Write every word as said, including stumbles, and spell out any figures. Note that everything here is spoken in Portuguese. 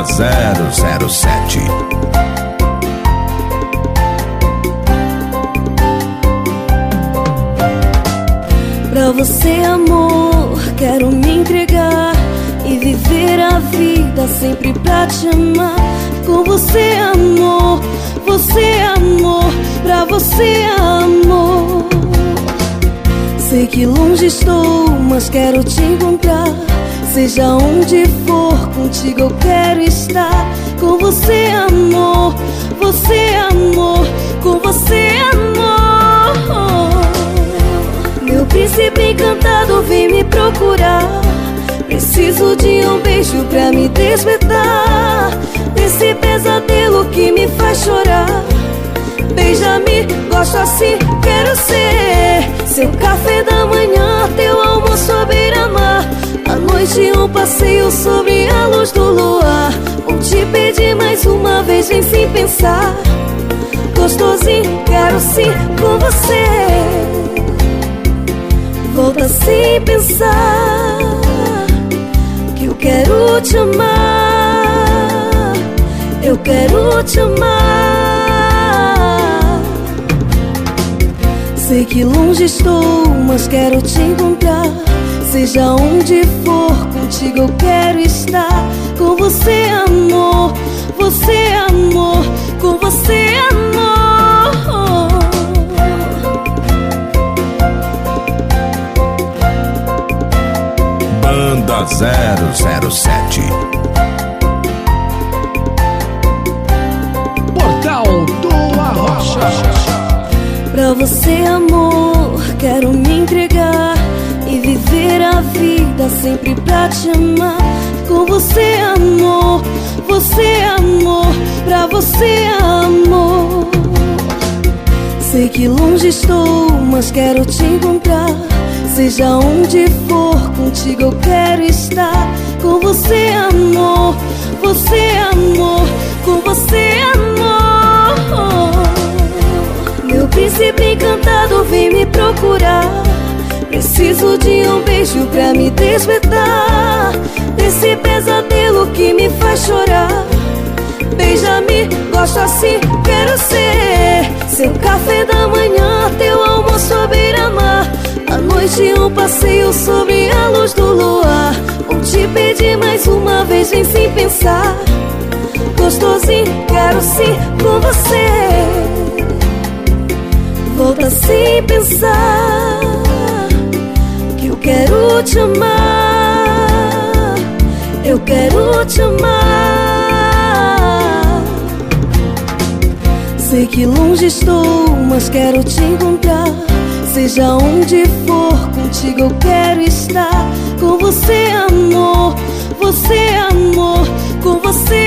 zero zero sete. Pra você, amor, quero me entregar e viver a vida sempre pra te amar. Com você, amor, você, amor, pra você, amor. Sei que longe estou, mas quero te encontrar. Seja onde for, contigo eu quero estar. Com você, amor, você, amor, com você, amor. Meu príncipe encantado, vem me procurar. Preciso de um beijo pra me despertar desse pesadelo que me faz chorar. Beija-me, gosto assim, quero ser seu café da manhã, teu almoço à beira-mar. À noite um passeio sobre a luz do luar. Vou te pedir mais uma vez, vem sem pensar. Gostosinho, quero sim com você. Volta sem pensar, que eu quero te amar. Eu quero te amar. Sei que longe estou, mas quero te encontrar. Seja onde for, contigo eu quero estar. Com você, amor, você, amor, com você, amor. Banda zero zero sete. Portal do Arrocha. Pra você, amor, quero me entregar e viver a vida sempre pra te amar. Com você, amor, você, amor, pra você, amor. Sei que longe estou, mas quero te encontrar. Seja onde for, contigo eu quero estar. Com você, amor, você, amor, com você, amor. Meu príncipe encantado, vem me procurar. Preciso de um beijo pra me despertar desse pesadelo que me faz chorar. Beija-me, gosto assim, quero ser seu café da manhã, teu almoço à beira-mar. À noite um passeio sobre a luz do luar. Vou te pedir mais uma vez, vem sem pensar. Gostosinho, quero sim com você. Volta sem pensar, que eu quero te amar. Eu quero te amar. Sei que longe estou, mas quero te encontrar. Seja onde for, contigo eu quero estar. Com você, amor, você, amor, com você,